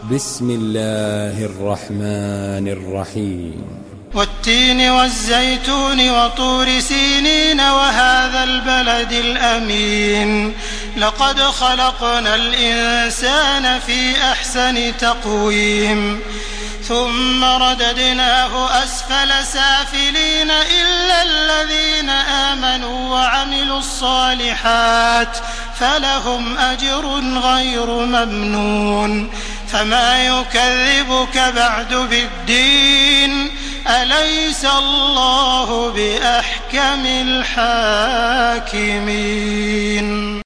بسم الله الرحمن الرحيم والتين والزيتون وطور سينين وهذا البلد الأمين لقد خلقنا الإنسان في أحسن تقويم ثم رددناه أسفل سافلين إلا الذين آمنوا وعملوا الصالحات فلهم أجر غير ممنون فما يكذبك بعد بالدين أليس الله بأحكم الحاكمين.